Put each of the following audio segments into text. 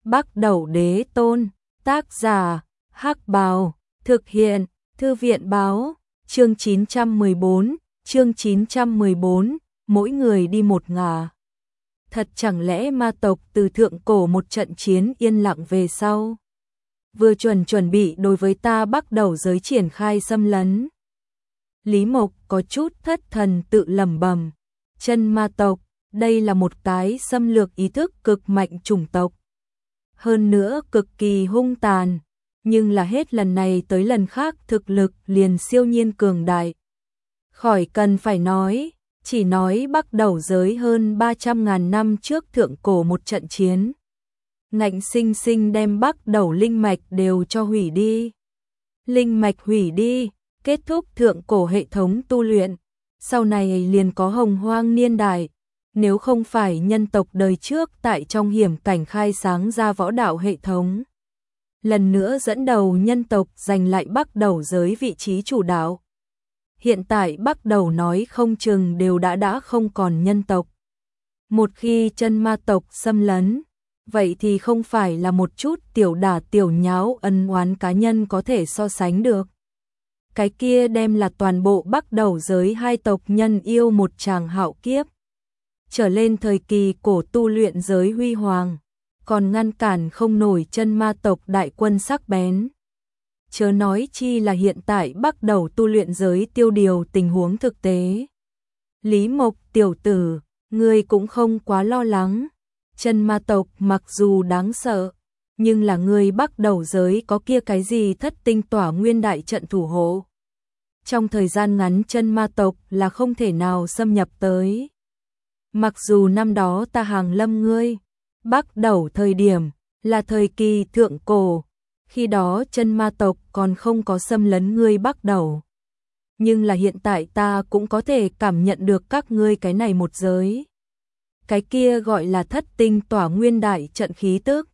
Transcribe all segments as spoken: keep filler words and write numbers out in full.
Bắc Đẩu Đế Tôn, tác giả, Hắc Bào, thực hiện, Thư viện báo, chương chín trăm mười bốn, chương chín trăm mười bốn, mỗi người đi một ngả. Thật chẳng lẽ ma tộc từ thượng cổ một trận chiến yên lặng về sau, vừa chuẩn chuẩn bị đối với ta Bắc Đẩu giới triển khai xâm lấn. Lý Mộc có chút thất thần tự lẩm bẩm, chân ma tộc, đây là một cái xâm lược ý thức cực mạnh chủng tộc. Hơn nữa cực kỳ hung tàn, nhưng là hết lần này tới lần khác thực lực liền siêu nhiên cường đại. Khỏi cần phải nói, chỉ nói Bắc Đẩu giới hơn ba trăm ngàn năm trước thượng cổ một trận chiến. Ngạnh sinh sinh đem Bắc Đẩu linh mạch đều cho hủy đi. Linh mạch hủy đi, kết thúc thượng cổ hệ thống tu luyện, sau này liền có hồng hoang niên đại. Nếu không phải nhân tộc đời trước tại trong hiểm cảnh khai sáng ra võ đạo hệ thống, lần nữa dẫn đầu nhân tộc giành lại Bắc Đẩu giới vị trí chủ đạo. Hiện tại Bắc Đẩu nói không chừng đều đã đã không còn nhân tộc. Một khi chân ma tộc xâm lấn, vậy thì không phải là một chút tiểu đả tiểu nháo ân oán cá nhân có thể so sánh được. Cái kia đem là toàn bộ Bắc Đẩu giới hai tộc nhân yêu một tràng hạo kiếp. Trở lên thời kỳ cổ tu luyện giới huy hoàng, còn ngăn cản không nổi chân ma tộc đại quân sắc bén. Chớ nói chi là hiện tại Bắc Đẩu tu luyện giới tiêu điều tình huống thực tế. Lý Mộc tiểu tử, ngươi cũng không quá lo lắng. Chân ma tộc mặc dù đáng sợ, nhưng là ngươi Bắc Đẩu giới có kia cái gì thất tinh tỏa nguyên đại trận thủ hộ. Trong thời gian ngắn chân ma tộc là không thể nào xâm nhập tới. Mặc dù năm đó ta hàng lâm ngươi, Bắc Đẩu thời điểm là thời kỳ thượng cổ, khi đó chân ma tộc còn không có xâm lấn ngươi Bắc Đẩu. Nhưng là hiện tại ta cũng có thể cảm nhận được các ngươi cái này một giới. Cái kia gọi là thất tinh tỏa nguyên đại trận khí tức.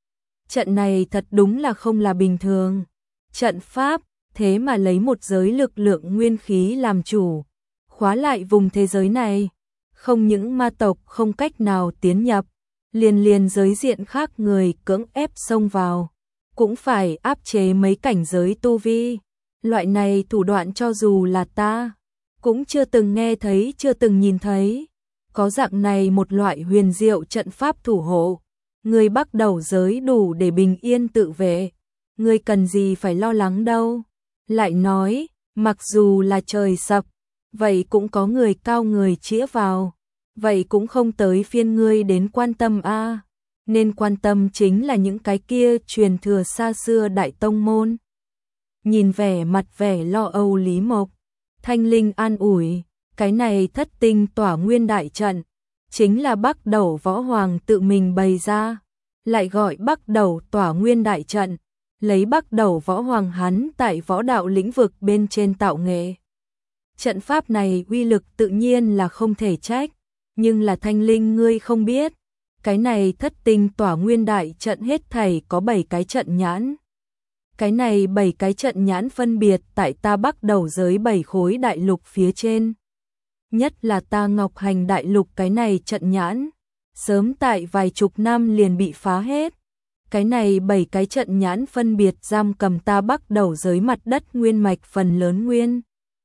Trận này thật đúng là không là bình thường. Trận pháp, thế mà lấy một giới lực lượng nguyên khí làm chủ, khóa lại vùng thế giới này. Không những ma tộc không cách nào tiến nhập, liền liền giới diện khác người cưỡng ép xông vào, cũng phải áp chế mấy cảnh giới tu vi. Loại này thủ đoạn cho dù là ta, cũng chưa từng nghe thấy, chưa từng nhìn thấy. Có dạng này một loại huyền diệu trận pháp thủ hộ, người Bắc Đẩu giới đủ để bình yên tự vệ. Người cần gì phải lo lắng đâu. Lại nói, mặc dù là trời sập, vậy cũng có người cao người chĩa vào, vậy cũng không tới phiên ngươi đến quan tâm a. À. Nên quan tâm chính là những cái kia truyền thừa xa xưa đại tông môn. Nhìn vẻ mặt vẻ lo âu Lý Mộc, Thanh Linh an ủi, cái này thất tinh tỏa nguyên đại trận, chính là Bắc Đẩu võ hoàng tự mình bày ra, lại gọi Bắc Đẩu tỏa nguyên đại trận, lấy Bắc Đẩu võ hoàng hắn tại võ đạo lĩnh vực bên trên tạo nghệ. Trận pháp này uy lực tự nhiên là không thể trách, nhưng là Thanh Linh ngươi không biết, cái này thất tinh tỏa nguyên đại trận hết thảy có bảy cái trận nhãn. Cái này bảy cái trận nhãn phân biệt tại ta Bắc Đẩu giới bảy khối đại lục phía trên. Nhất là ta Ngọc Hành đại lục cái này trận nhãn, sớm tại vài chục năm liền bị phá hết. Cái này bảy cái trận nhãn phân biệt giam cầm ta Bắc Đẩu giới mặt đất nguyên mạch phần lớn nguyên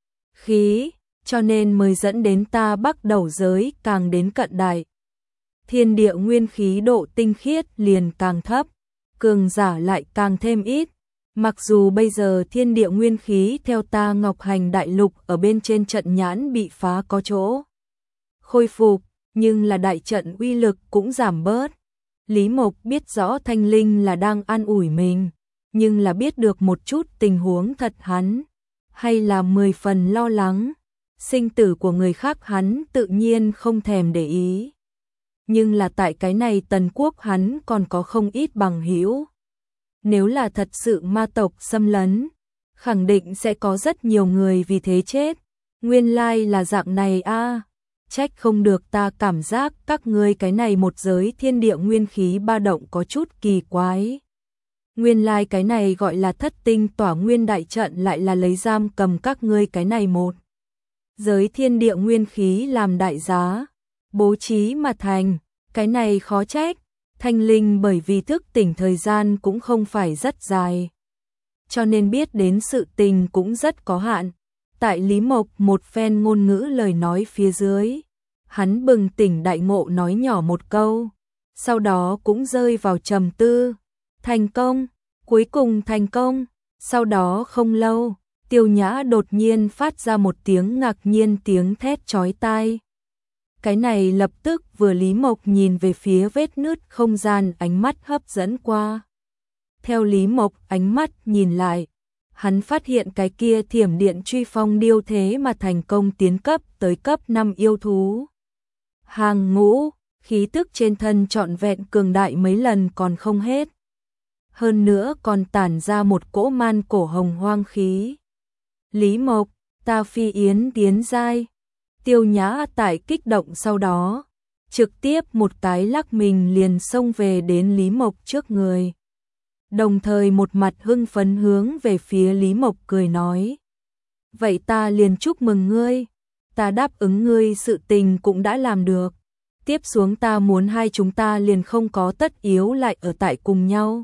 khí, cho nên mới dẫn đến ta Bắc Đẩu giới càng đến cận đại. Thiên địa nguyên khí độ tinh khiết liền càng thấp, cường giả lại càng thêm ít. Mặc dù bây giờ thiên địa nguyên khí theo ta Ngọc Hành đại lục ở bên trên trận nhãn bị phá có chỗ khôi phục, nhưng là đại trận uy lực cũng giảm bớt. Lý Mộc biết rõ Thanh Linh là đang an ủi mình, nhưng là biết được một chút tình huống thật hắn, hay là mười phần lo lắng. Sinh tử của người khác hắn tự nhiên không thèm để ý. Nhưng là tại cái này Tần Quốc hắn còn có không ít bằng hữu. Nếu là thật sự ma tộc xâm lấn, khẳng định sẽ có rất nhiều người vì thế chết. Nguyên lai là dạng này a. À. Trách không được ta cảm giác các ngươi cái này một giới thiên địa nguyên khí ba động có chút kỳ quái. Nguyên lai cái này gọi là thất tinh tỏa nguyên đại trận lại là lấy giam cầm các ngươi cái này một giới thiên địa nguyên khí làm đại giá, bố trí mà thành, cái này khó trách. Thanh Linh bởi vì thức tỉnh thời gian cũng không phải rất dài, cho nên biết đến sự tình cũng rất có hạn. Tại Lý Mộc một phen ngôn ngữ lời nói phía dưới, hắn bừng tỉnh đại ngộ nói nhỏ một câu, sau đó cũng rơi vào trầm tư. Thành công, cuối cùng thành công. Sau đó không lâu, Tiêu Nhã đột nhiên phát ra một tiếng ngạc nhiên, tiếng thét chói tai. Cái này lập tức vừa Lý Mộc nhìn về phía vết nứt không gian, ánh mắt hấp dẫn qua. Theo Lý Mộc ánh mắt nhìn lại, hắn phát hiện cái kia thiểm điện truy phong điêu thế mà thành công tiến cấp tới cấp năm yêu thú. Hàng ngũ, khí tức trên thân trọn vẹn cường đại mấy lần còn không hết. Hơn nữa còn tản ra một cỗ man cổ hồng hoang khí. Lý Mộc, ta phi yến tiến giai. Tiêu Nhã tại kích động sau đó, trực tiếp một cái lắc mình liền xông về đến Lý Mộc trước người. Đồng thời một mặt hưng phấn hướng về phía Lý Mộc cười nói. Vậy ta liền chúc mừng ngươi, ta đáp ứng ngươi sự tình cũng đã làm được. Tiếp xuống ta muốn hai chúng ta liền không có tất yếu lại ở tại cùng nhau.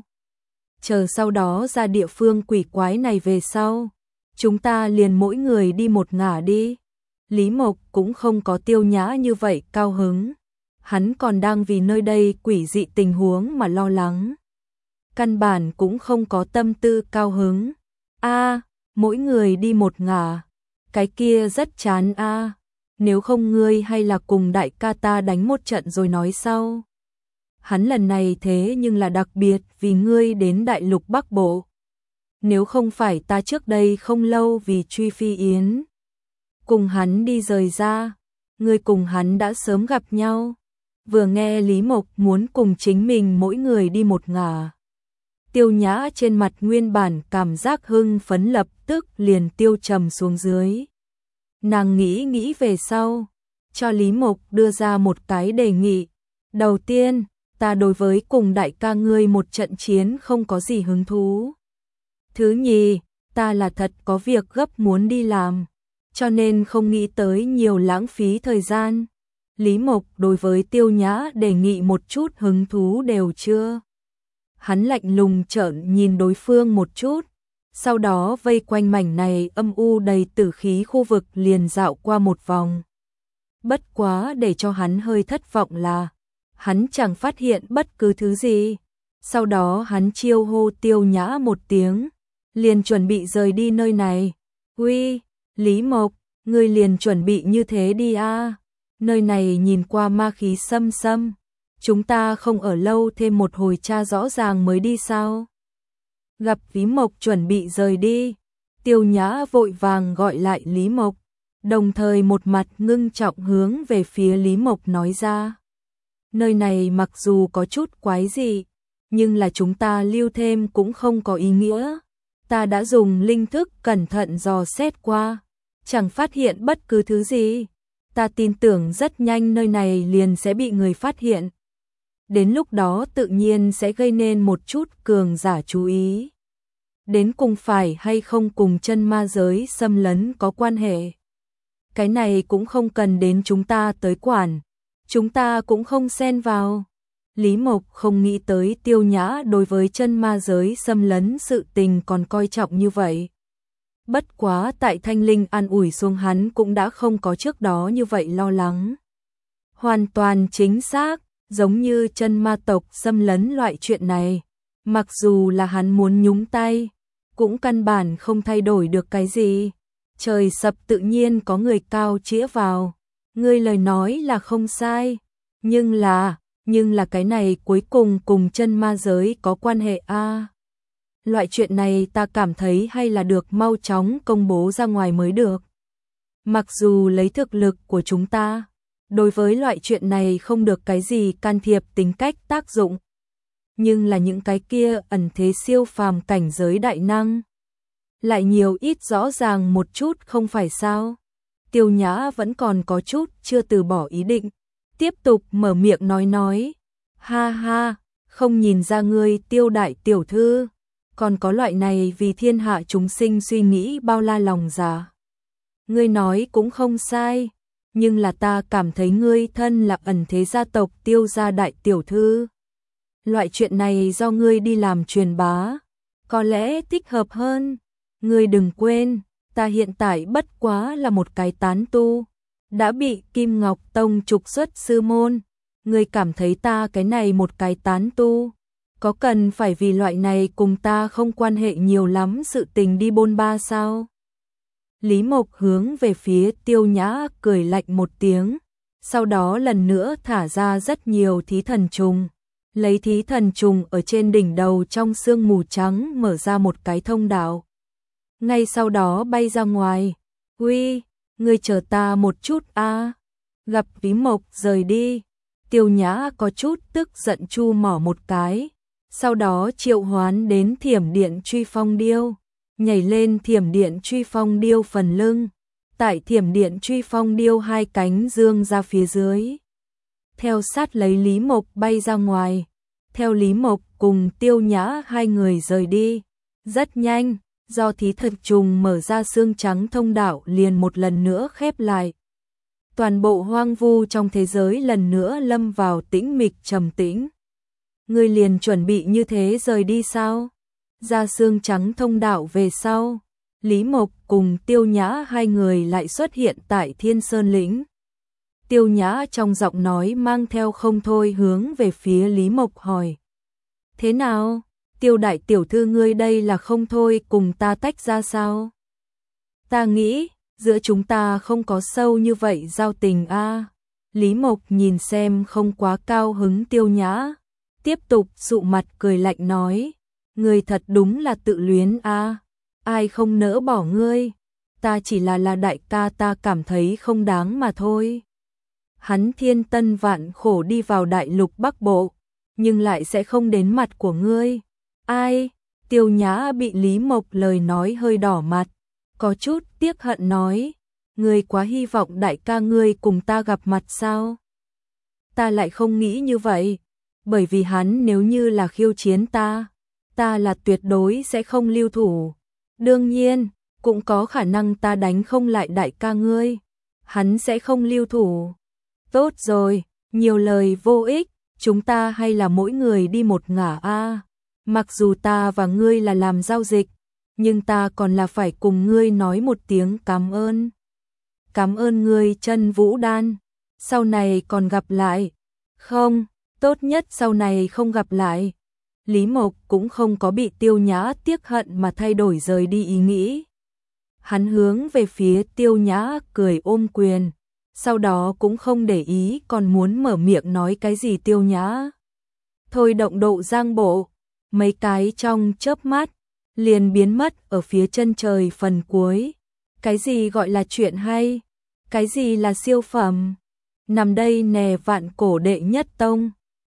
Chờ sau đó ra địa phương quỷ quái này về sau, chúng ta liền mỗi người đi một ngả đi. Lý Mộc cũng không có Tiêu Nhã như vậy cao hứng. Hắn còn đang vì nơi đây quỷ dị tình huống mà lo lắng. Căn bản cũng không có tâm tư cao hứng. A, mỗi người đi một ngả. Cái kia rất chán a. Nếu không ngươi hay là cùng đại ca ta đánh một trận rồi nói sau. Hắn lần này thế nhưng là đặc biệt vì ngươi đến đại lục Bắc Bộ. Nếu không phải ta trước đây không lâu vì truy phi yến, cùng hắn đi rời ra, ngươi cùng hắn đã sớm gặp nhau. Vừa nghe Lý Mộc muốn cùng chính mình mỗi người đi một ngả, Tiêu Nhã trên mặt nguyên bản cảm giác hưng phấn lập tức liền tiêu trầm xuống dưới. Nàng nghĩ nghĩ về sau, cho Lý Mộc đưa ra một cái đề nghị. Đầu tiên, ta đối với cùng đại ca ngươi một trận chiến không có gì hứng thú. Thứ nhì, ta là thật có việc gấp muốn đi làm, cho nên không nghĩ tới nhiều lãng phí thời gian. Lý Mộc đối với Tiêu Nhã đề nghị một chút hứng thú đều chưa. Hắn lạnh lùng trợn nhìn đối phương một chút, sau đó vây quanh mảnh này âm u đầy tử khí khu vực liền dạo qua một vòng. Bất quá để cho hắn hơi thất vọng là, hắn chẳng phát hiện bất cứ thứ gì. Sau đó hắn chiêu hô Tiêu Nhã một tiếng, liền chuẩn bị rời đi nơi này. Uy, Lý Mộc, ngươi liền chuẩn bị như thế đi a. Nơi này nhìn qua ma khí xâm xâm, chúng ta không ở lâu thêm một hồi tra rõ ràng mới đi sao? Gặp Lý Mộc chuẩn bị rời đi, Tiêu Nhã vội vàng gọi lại Lý Mộc, đồng thời một mặt ngưng trọng hướng về phía Lý Mộc nói ra. Nơi này mặc dù có chút quái dị, nhưng là chúng ta lưu thêm cũng không có ý nghĩa. Ta đã dùng linh thức cẩn thận dò xét qua, chẳng phát hiện bất cứ thứ gì. Ta tin tưởng rất nhanh nơi này liền sẽ bị người phát hiện. Đến lúc đó tự nhiên sẽ gây nên một chút cường giả chú ý. Đến cùng phải hay không cùng chân ma giới xâm lấn có quan hệ. Cái này cũng không cần đến chúng ta tới quản. Chúng ta cũng không xen vào. Lý Mộc không nghĩ tới Tiêu Nhã đối với chân ma giới xâm lấn sự tình còn coi trọng như vậy. Bất quá tại Thanh Linh an ủi xuống hắn cũng đã không có trước đó như vậy lo lắng. Hoàn toàn chính xác, giống như chân ma tộc xâm lấn loại chuyện này. Mặc dù là hắn muốn nhúng tay, cũng căn bản không thay đổi được cái gì. Trời sập tự nhiên có người cao chĩa vào. Ngươi lời nói là không sai. Nhưng là, nhưng là cái này cuối cùng cùng chân ma giới có quan hệ a. À, loại chuyện này ta cảm thấy hay là được mau chóng công bố ra ngoài mới được. Mặc dù lấy thực lực của chúng ta, đối với loại chuyện này không được cái gì can thiệp tính cách tác dụng. Nhưng là những cái kia ẩn thế siêu phàm cảnh giới đại năng, lại nhiều ít rõ ràng một chút không phải sao. Tiêu Nhã vẫn còn có chút chưa từ bỏ ý định, tiếp tục mở miệng nói nói. Ha ha, không nhìn ra ngươi Tiêu đại tiểu thư, còn có loại này vì thiên hạ chúng sinh suy nghĩ bao la lòng dạ. Ngươi nói cũng không sai, nhưng là ta cảm thấy ngươi thân là ẩn thế gia tộc Tiêu gia đại tiểu thư. loại chuyện này do ngươi đi làm truyền bá, có lẽ thích hợp hơn. Ngươi đừng quên, ta hiện tại bất quá là một cái tán tu, đã bị Kim Ngọc Tông trục xuất sư môn. Ngươi cảm thấy ta cái này một cái tán tu, có cần phải vì loại này cùng ta không quan hệ nhiều lắm sự tình đi bôn ba sao? Lý Mộc hướng về phía Tiêu Nhã cười lạnh một tiếng, sau đó lần nữa thả ra rất nhiều thí thần trùng, lấy thí thần trùng ở trên đỉnh đầu trong sương mù trắng mở ra một cái thông đạo. Ngay sau đó bay ra ngoài. Uy, ngươi chờ ta một chút a. Gặp Lý Mộc rời đi, Tiêu Nhã có chút tức giận chu mỏ một cái, sau đó triệu hoán đến Thiểm Điện Truy Phong Điêu, nhảy lên Thiểm Điện Truy Phong Điêu phần lưng, tại Thiểm Điện Truy Phong Điêu hai cánh dương ra phía dưới. Theo sát lấy Lý Mộc bay ra ngoài, theo Lý Mộc cùng Tiêu Nhã hai người rời đi. Rất nhanh, do thí thần trùng mở ra xương trắng thông đạo liền một lần nữa khép lại. Toàn bộ hoang vu trong thế giới lần nữa lâm vào tĩnh mịch trầm tĩnh. Ngươi liền chuẩn bị như thế rời đi sao? Ra xương trắng thông đạo về sau, Lý Mộc cùng Tiêu Nhã hai người lại xuất hiện tại Thiên Sơn Lĩnh. Tiêu Nhã trong giọng nói mang theo không thôi hướng về phía Lý Mộc hỏi. Thế nào? Tiêu đại tiểu thư ngươi đây là không thôi cùng ta tách ra sao? Ta nghĩ, giữa chúng ta không có sâu như vậy giao tình a. Lý Mộc nhìn xem không quá cao hứng Tiêu Nhã, tiếp tục dụ mặt cười lạnh nói, ngươi thật đúng là tự luyến a, ai không nỡ bỏ ngươi, ta chỉ là là đại ca ta cảm thấy không đáng mà thôi. Hắn thiên tân vạn khổ đi vào đại lục Bắc Bộ, nhưng lại sẽ không đến mặt của ngươi. Ai? Tiêu Nhã bị Lý Mộc lời nói hơi đỏ mặt, có chút tiếc hận nói, ngươi quá hy vọng đại ca ngươi cùng ta gặp mặt sao? Ta lại không nghĩ như vậy, bởi vì hắn nếu như là khiêu chiến ta, ta là tuyệt đối sẽ không lưu thủ. Đương nhiên, cũng có khả năng ta đánh không lại đại ca ngươi, hắn sẽ không lưu thủ. Tốt rồi, nhiều lời vô ích, chúng ta hay là mỗi người đi một ngả a. Mặc dù ta và ngươi là làm giao dịch, nhưng ta còn là phải cùng ngươi nói một tiếng cảm ơn. Cảm ơn ngươi Chân Vũ Đan, sau này còn gặp lại. Không, tốt nhất sau này không gặp lại. Lý Mộc cũng không có bị Tiêu Nhã tiếc hận mà thay đổi rời đi ý nghĩ. Hắn hướng về phía Tiêu Nhã cười ôm quyền, sau đó cũng không để ý còn muốn mở miệng nói cái gì Tiêu Nhã. Thôi động độ giang bộ, mấy cái trong chớp mắt, liền biến mất ở phía chân trời phần cuối. Cái gì gọi là chuyện hay? Cái gì là siêu phẩm? Nằm đây nè vạn cổ đệ nhất tông,